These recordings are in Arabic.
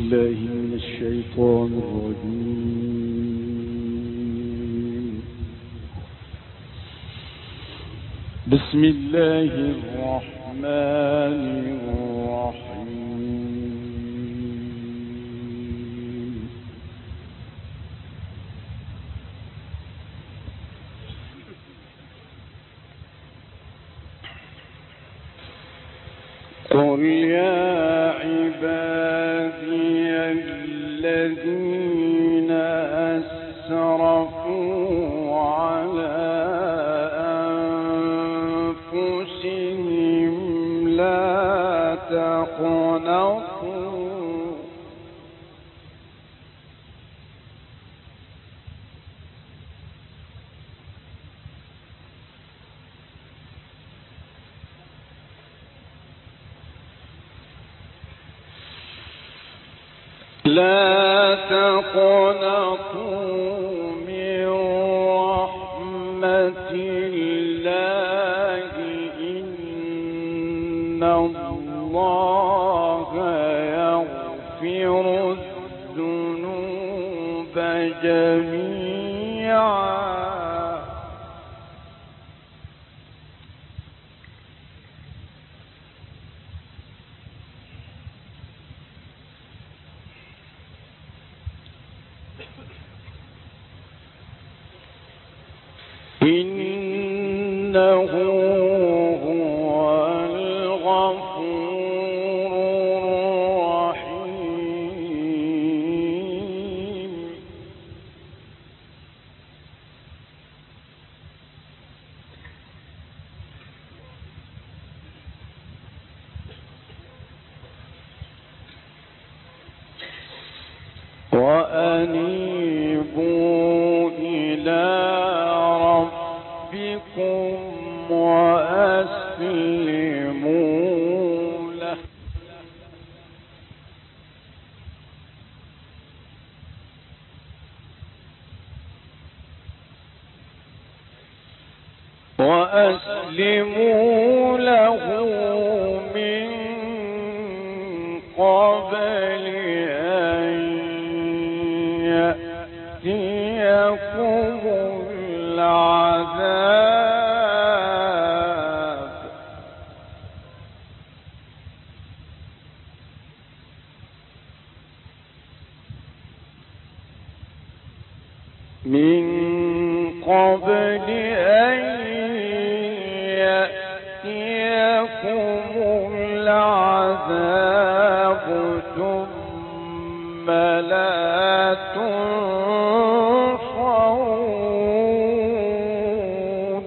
بالله من الشيطان الرجيم. بسم الله الرحمن الرحيم. قل يا عبادي الذين أسرفوا على أنفسهم لا تقنطوا من رحمة الله إن الله يغفر الذنوب جميعا إنه هو الغفور الرحيم. وأنيبوا إلى ربكم وأسلموا له من قبل أن يأتيكم العذاب ثم لا تنصرون.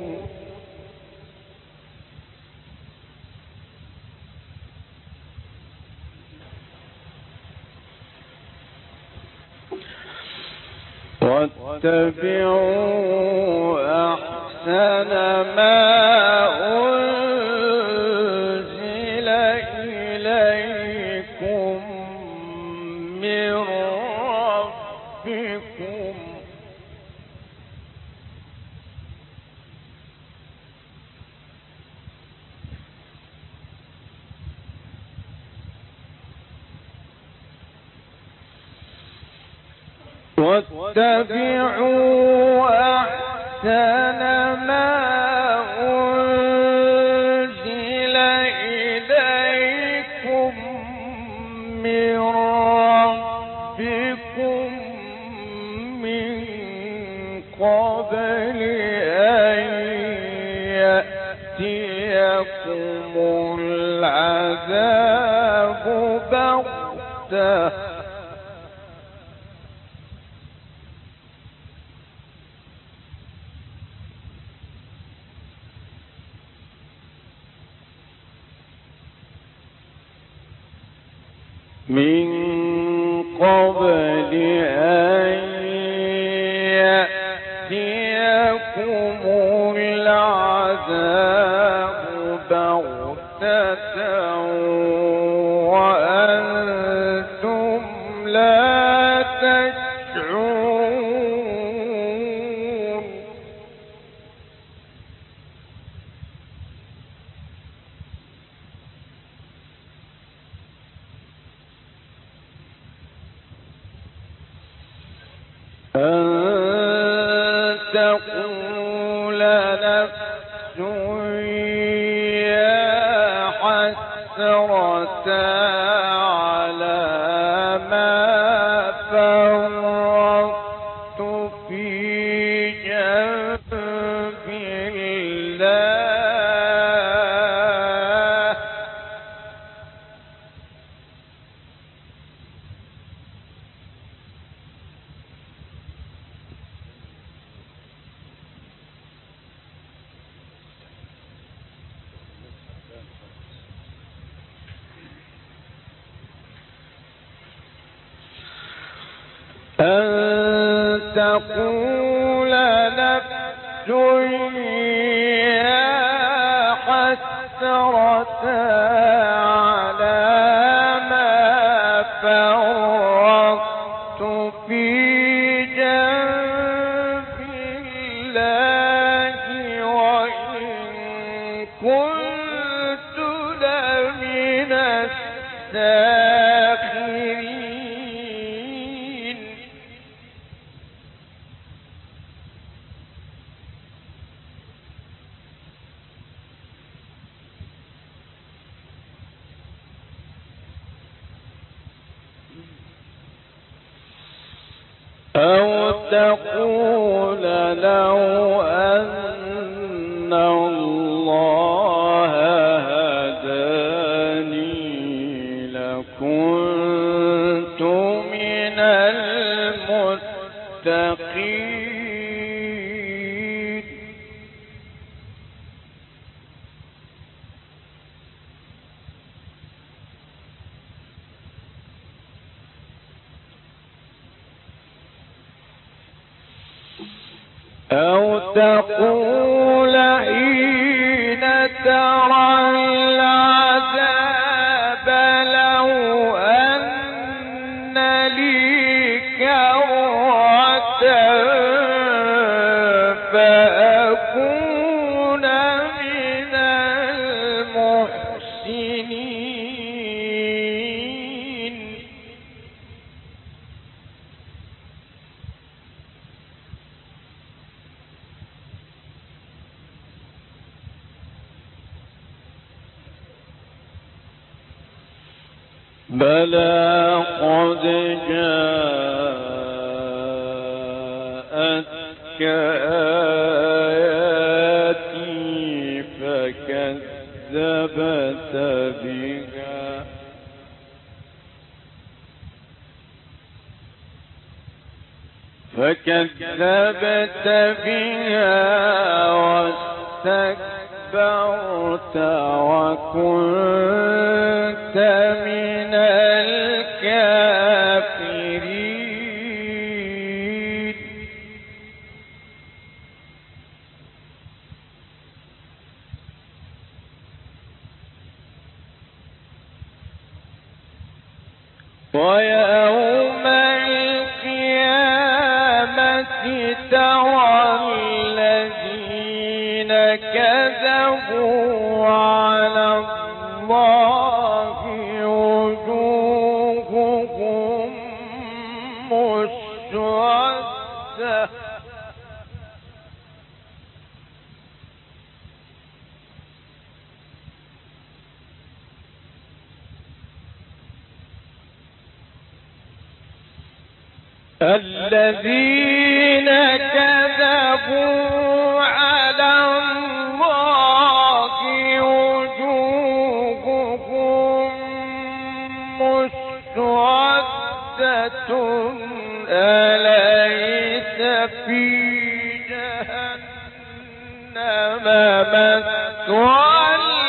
واتبعوا أحسن ما أنزل إليكم من ربكم من قبل أن يأتيكم العذاب بغتة من قبل أن يأتيكم العذاب بغتة وأنتم لا تشعرون. أن تقول نفس يا حسرة على ما فرطت في جنب الله. أن تقول نفس يا حسرة على ما فرطت في جنب الله وإن كنت لمن الساخرين. أو تقول لو أن الله هداني لكنت من المتقين. أو تقول حين ترى العذاب لو أن لي كرة فأكون من المحسنين. بلى قد جاءتك آياتي فكذبت بها واستكبرت وكنت من الكافرين. ويوم القيامة ترى الذين كذبوا على الله وجوههم مسودة الذين كذبوا على الله وجوههم مسودة أليس في جهنم مثوى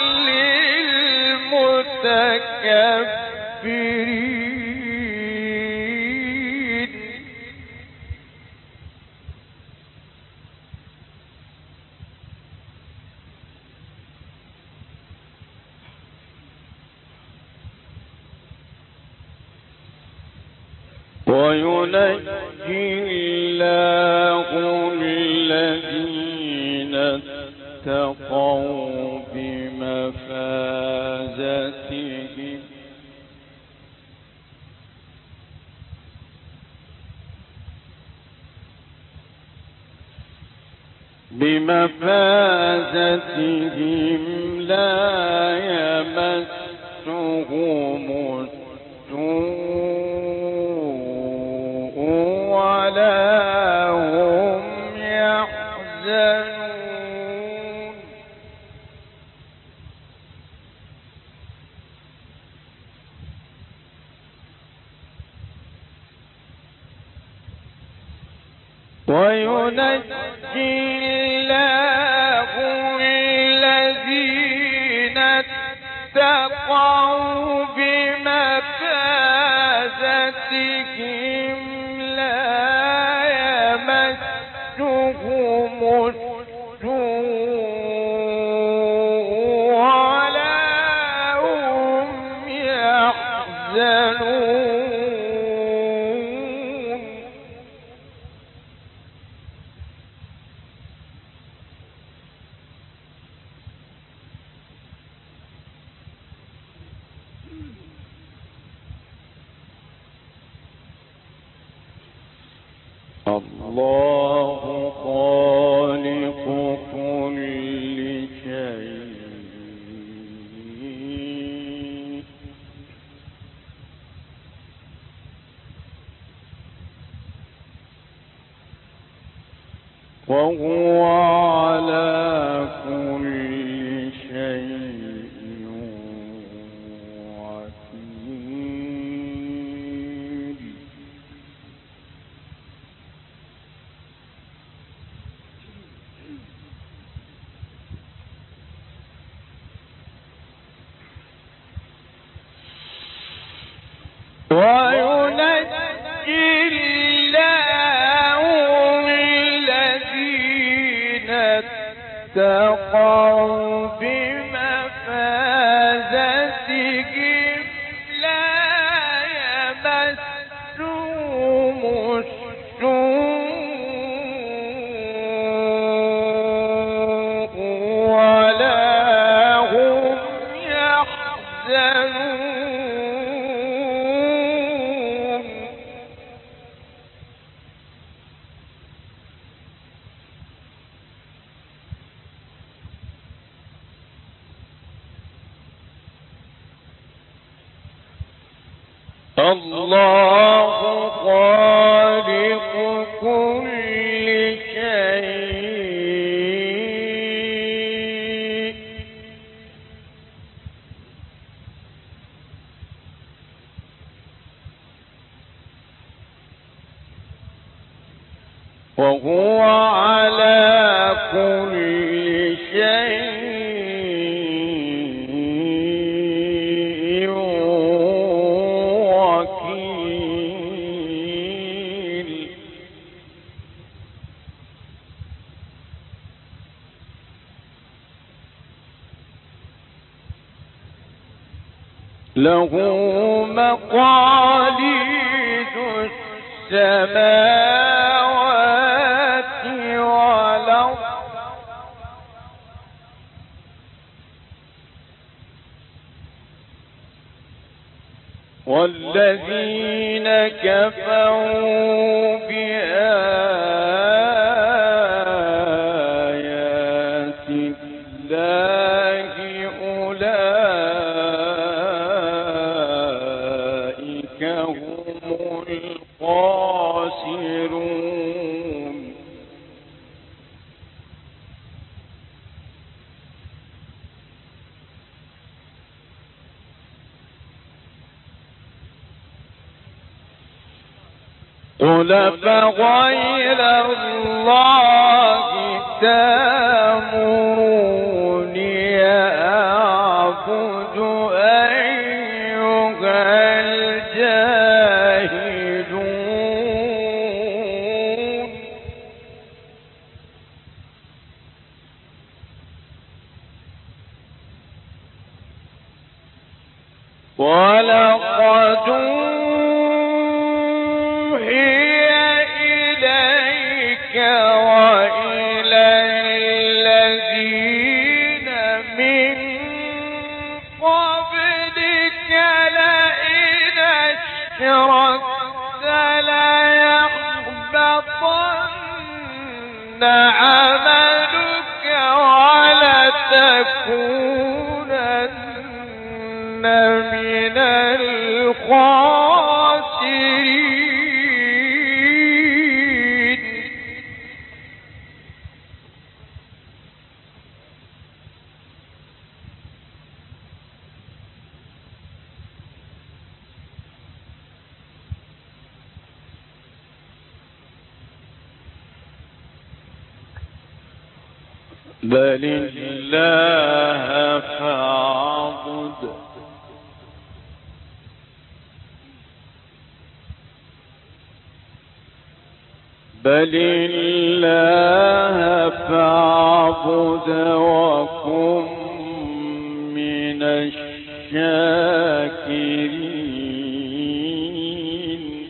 للمتكبرين. وينجي الله الذين اتقوا بمفازتهم بمفازتهم لا يمسهم السوء ولا هم يحزنون وينجي الله الذين اتقوا بمفازتهم لا يمسهم السوء ولا هم يحزنون الله خالق كل شيء وهو على كل شيء وكيل وينجي الله الذين اتقوا بمفازتهم لا يمسهم السوء ولا هم يحزنون الله خالق كل شيء وهو على كل شيء له مقاليد السماوات والأرض والذين كفروا بآيات الله أولئك هم الخاسرون قل فغير الله تأمروني أعبد أيها الجاهلون ولقد وإلى الذين من قبلك لئن أشركت ليحبطن عملك الخاسرين بل الله فاعبد وكن من الشاكرين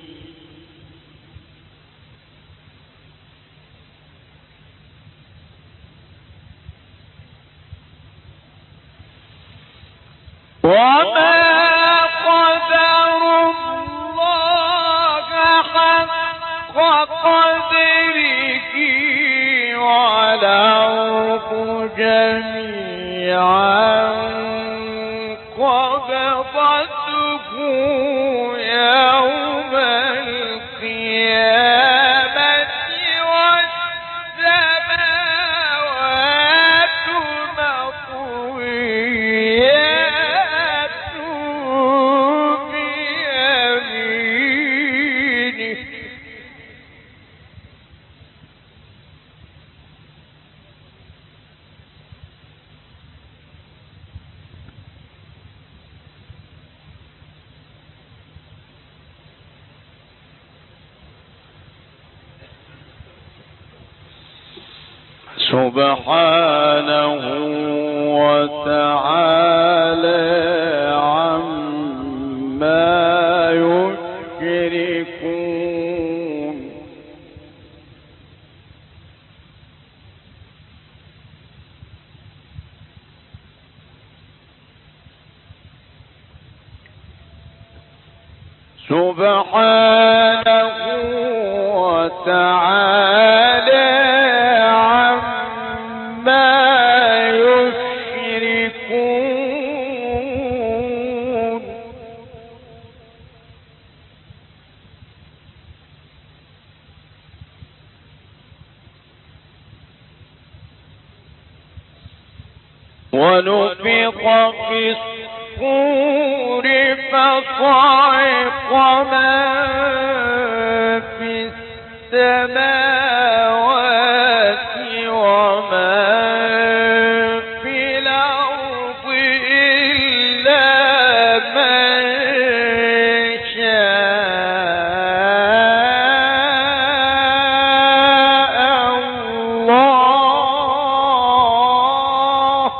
وما قدر الله حق قدره والأرض جميعا قبضته يوم القيامة والسماوات مطويات بيمينه سبحانه وتعالى عما يشركون سبحانه وتعالى ونفخ في الصور فصعق من في السماوات ومن في الأرض إلا من شاء الله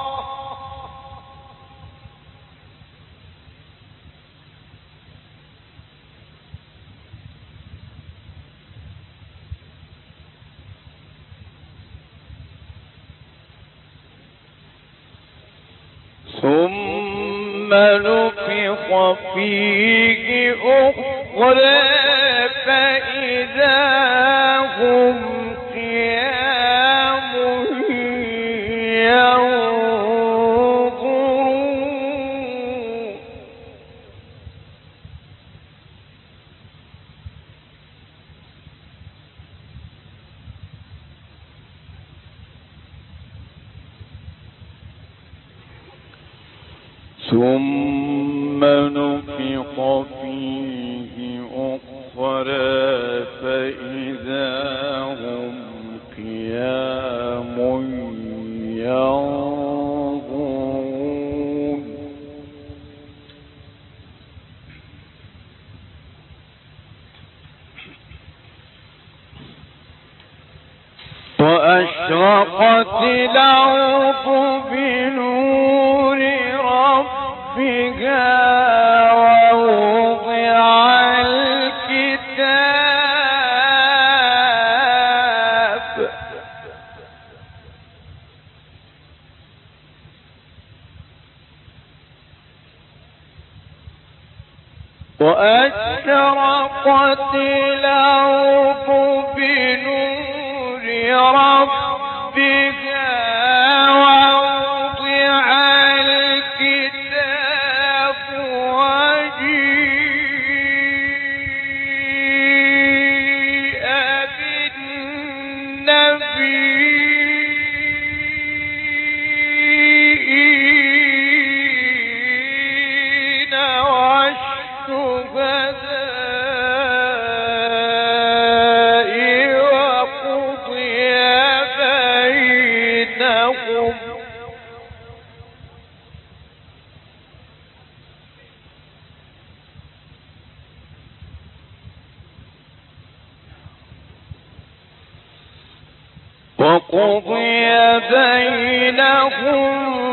ثم نفخ فيه أخرى فإذا هم قيام ينظرون ثم نفخ فيه أخرى فإذا هم قيام ينظرون وأشرقت الأرض بنور ربها ووضع الكتاب وأشرقت الأرض بنور ربها ووضع الكتاب وجيء وقضي بينهم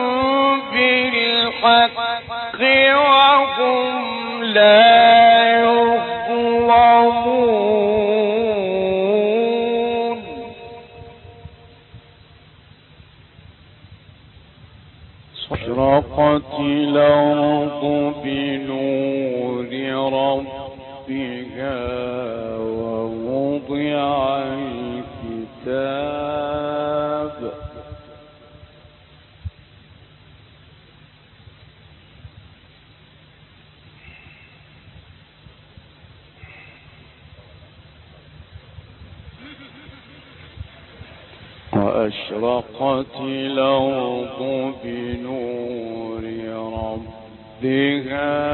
بالحق وهم لا يظلمون أشرقت الأرض بنور ربها ووضع الكتاب وأشرقت الأرض بنور ربها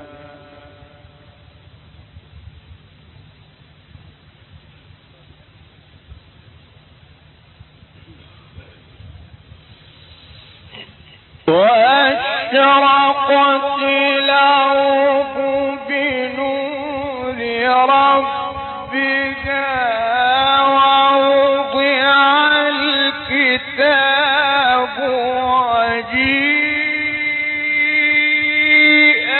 وأشرقت الأرض بنور ربها ووضع الكتاب وجيء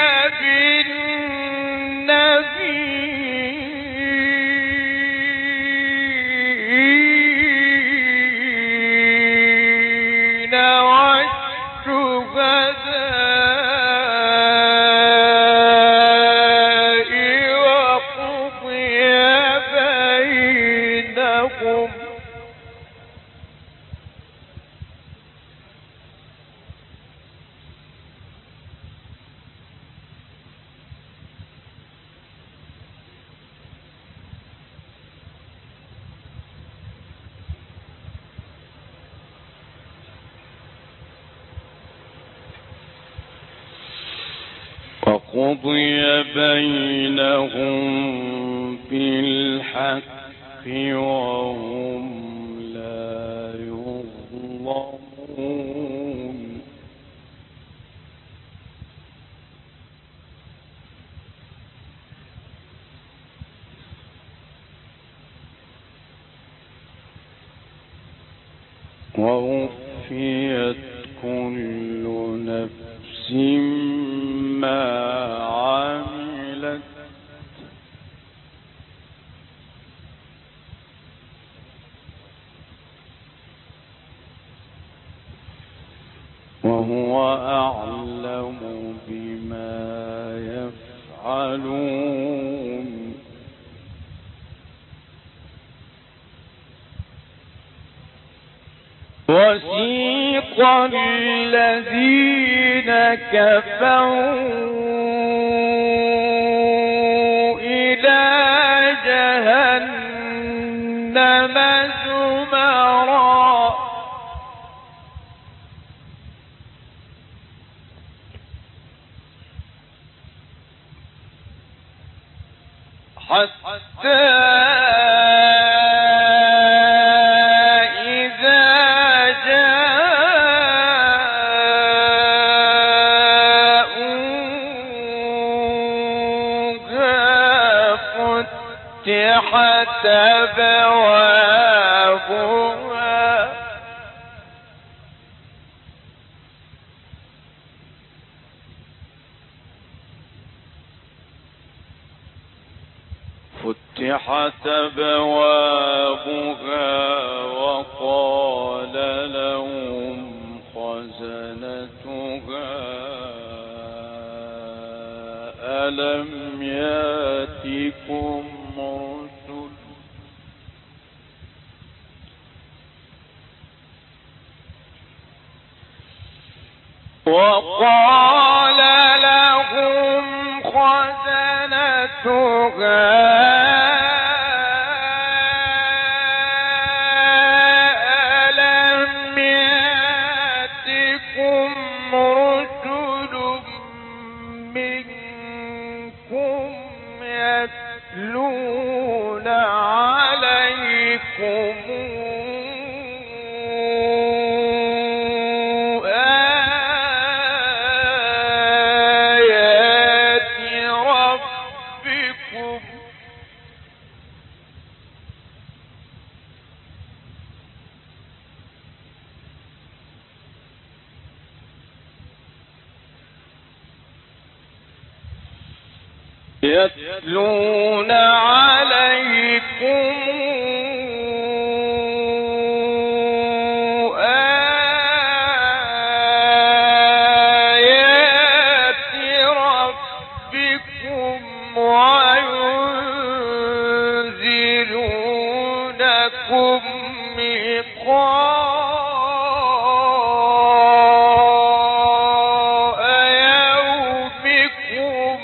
بالنبيين وقضي بينهم بالحق وهم لا يظلمون ووفيت كل نفس ما عملت وهو أعلم بما يفعلون وسيق الذين كفروا إلى جهنم زمرا حتى فتحت أبوابها وقال لهم خزنتها ألم يأتكم رسل وقال لهم خزنتها يتلون عليكم آيات ربكم يتلون عليكم آيات ربكم وينذرونكم لقاء يومكم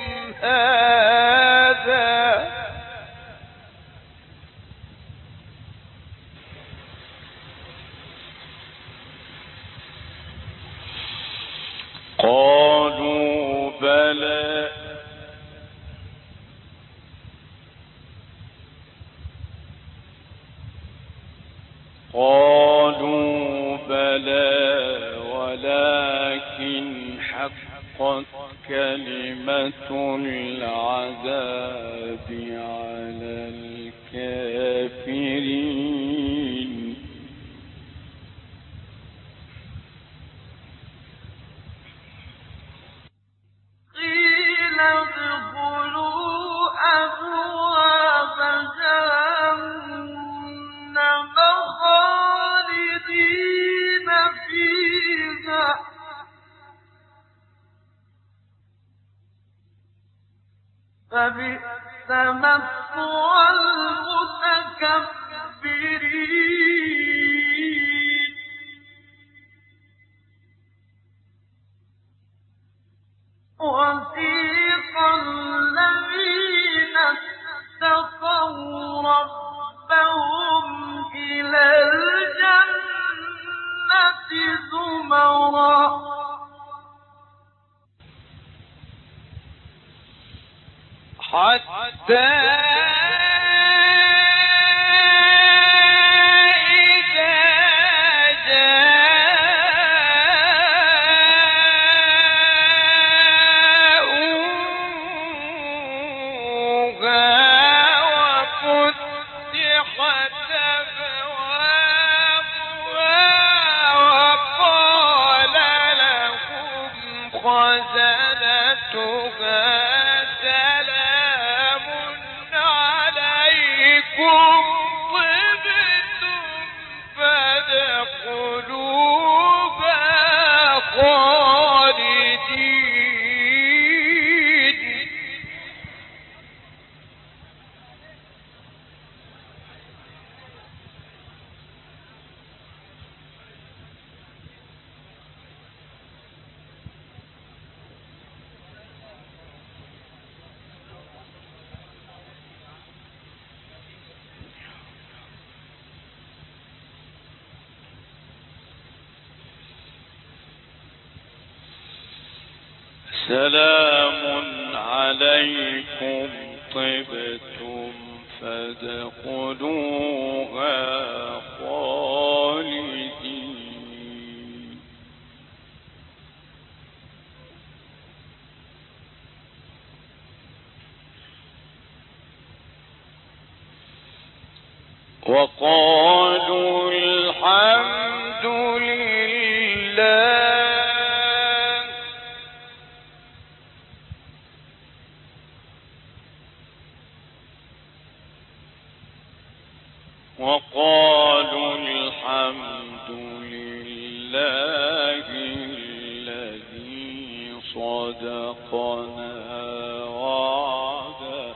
هذا. قالوا بلى ولكن حقت كلمة العذاب على الكافرين. قيل ادخلوا أبواب جهنم خالدين فيها فبئس مثوى المتكبرين. وسيق الذين اتقوا ربهم إلى الجنة زمرا حتى سلام عليكم طبتم فادخلوها خالدين. وقالوا الحمد لله الذي صدقنا وعده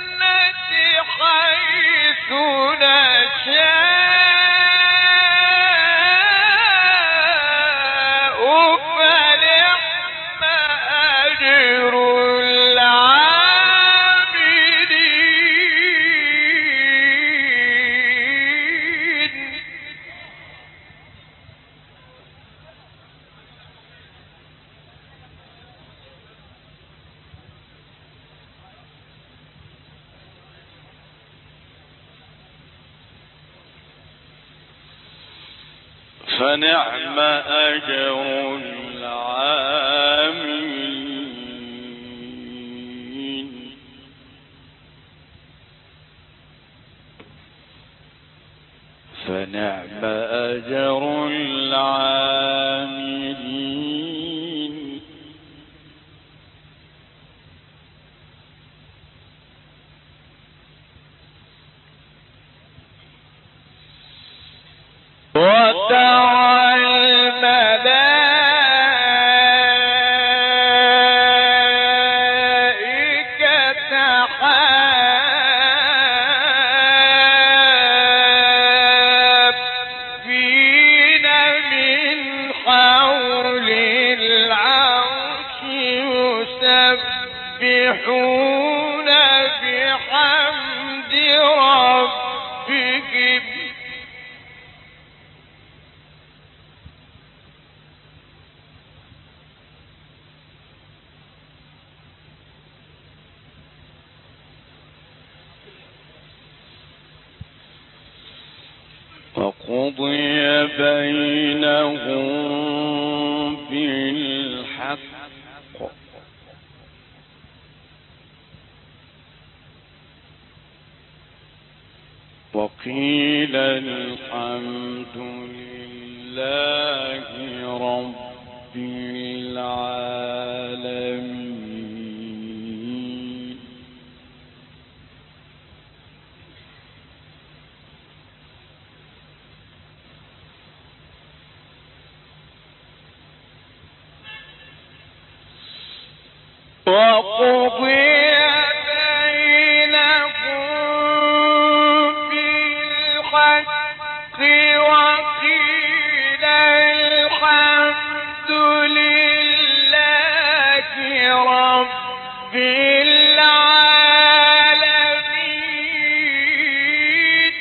حيث نشاء فنعم أجر العاملين فنعم أجر العاملين وترى الملائكة حافين من حول العرش يسبحون بحمد ربهم وقضي بينهم بالحق وقيل الحمد لله رب العالمين وقضي بينهم بالحق وقيل الحمد لله رب العالمين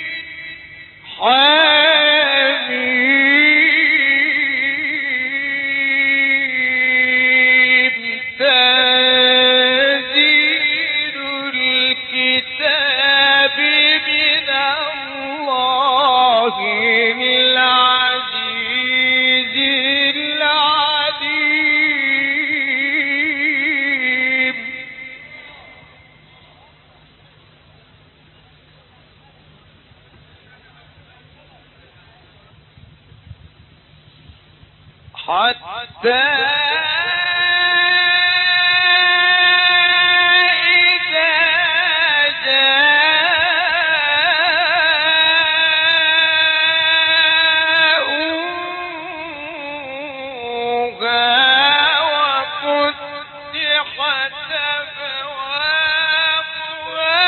تنزيل الكتاب من الله العزيز العليم حتى إذا جاءوها وفتحت أبوابها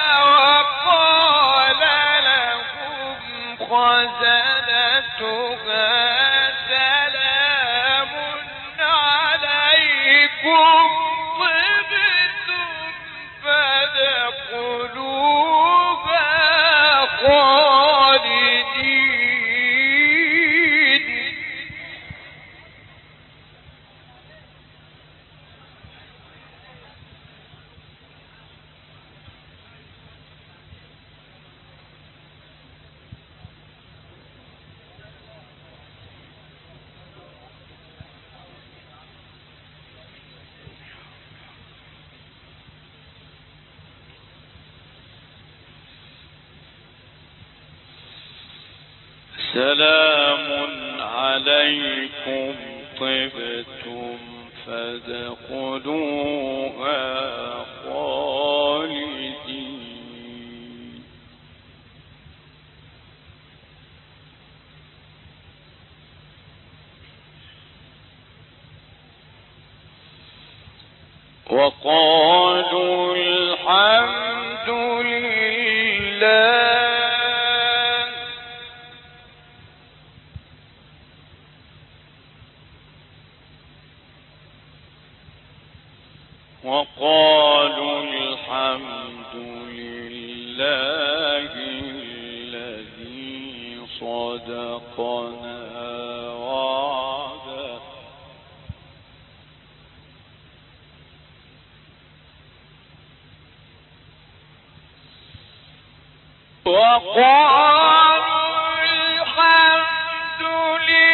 وقال لهم خزنتها سلام عليكم طبتم فادخلوها خالدين سلام عليكم طبتم فادخلوها خالدين وقالوا الحمد لله وقالوا الحمد لله الذي صدقنا وعده وقالوا الحمد لله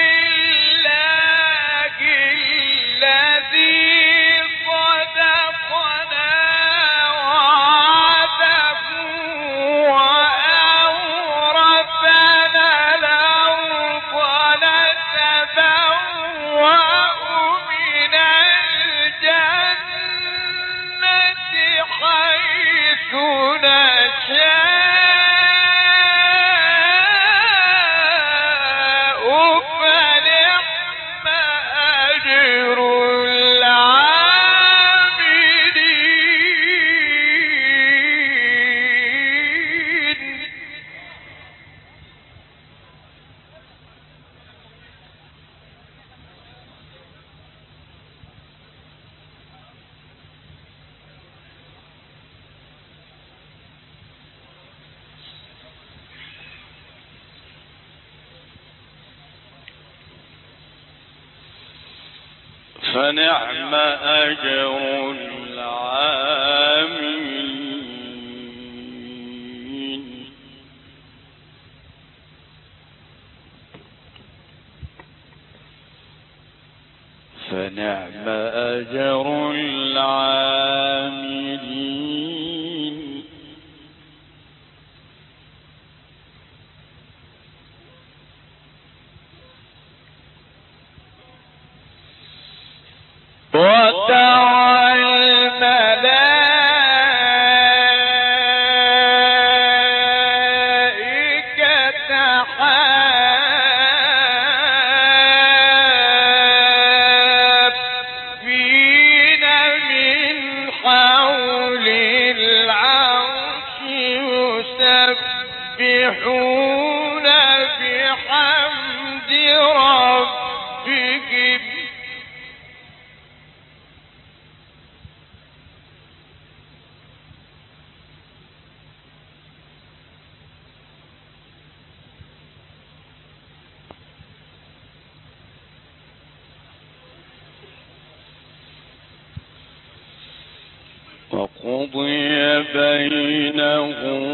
فنعم أجر العاملين فنعم أجر العاملين وترى الملائكة حافين من حول العرش يسبحون بحمد ربهم وقضي بينهم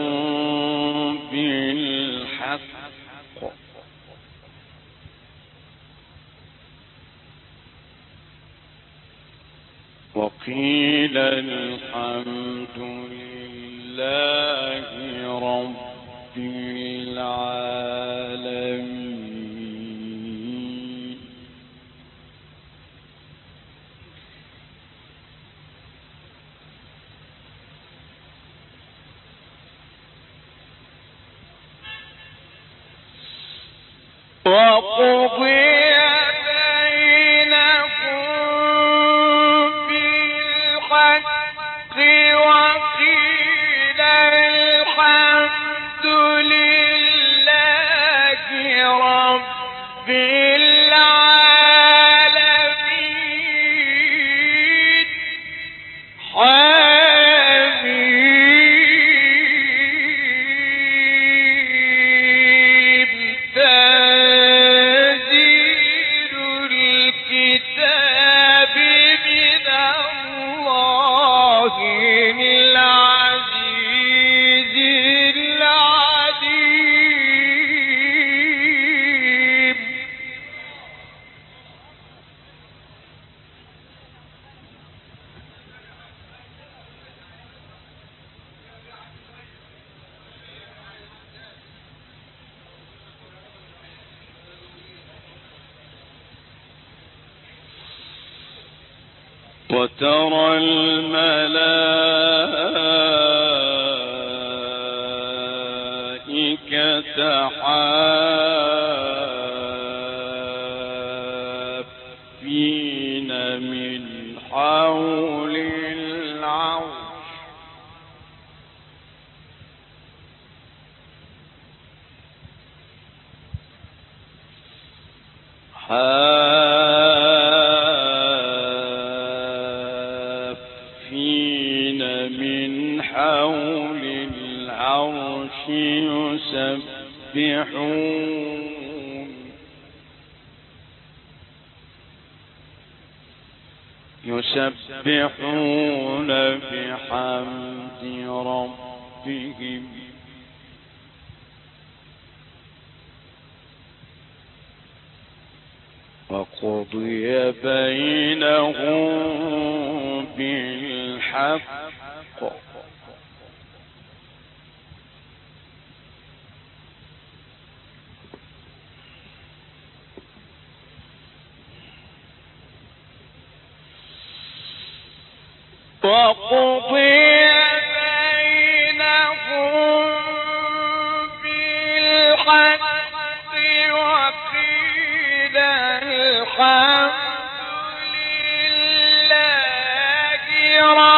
بالحق وقيل الحمد لله رب العالمين وقضي بينهم بالحق وقيل الحمد لله رب العالمين وترى الملائكة حافين من حول العرش حافين من حول العرش يسبحون بحمد ربهم وقضي بينهم بالحق وقيل الحمد لله